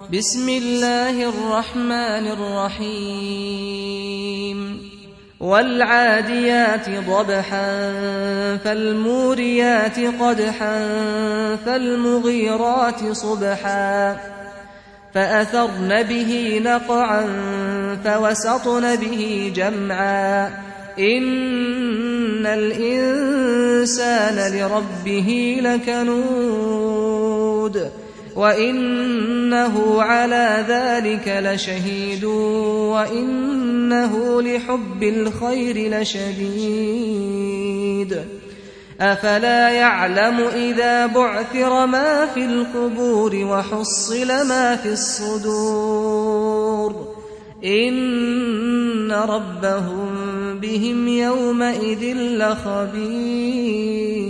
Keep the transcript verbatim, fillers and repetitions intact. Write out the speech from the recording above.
بسم الله الرحمن الرحيم والعاديات ضبحا فالموريات قدحا فالمغيرات صبحا فأثرن به نقعا فوسطن به جمعا إن الإنسان لربه لكنود وإنه على ذلك لشهيد وإنه لحب الخير لشديد أفلا يعلم إذا بعثر ما في القبور وحصل ما في الصدور إن ربهم بهم يومئذ لخبير.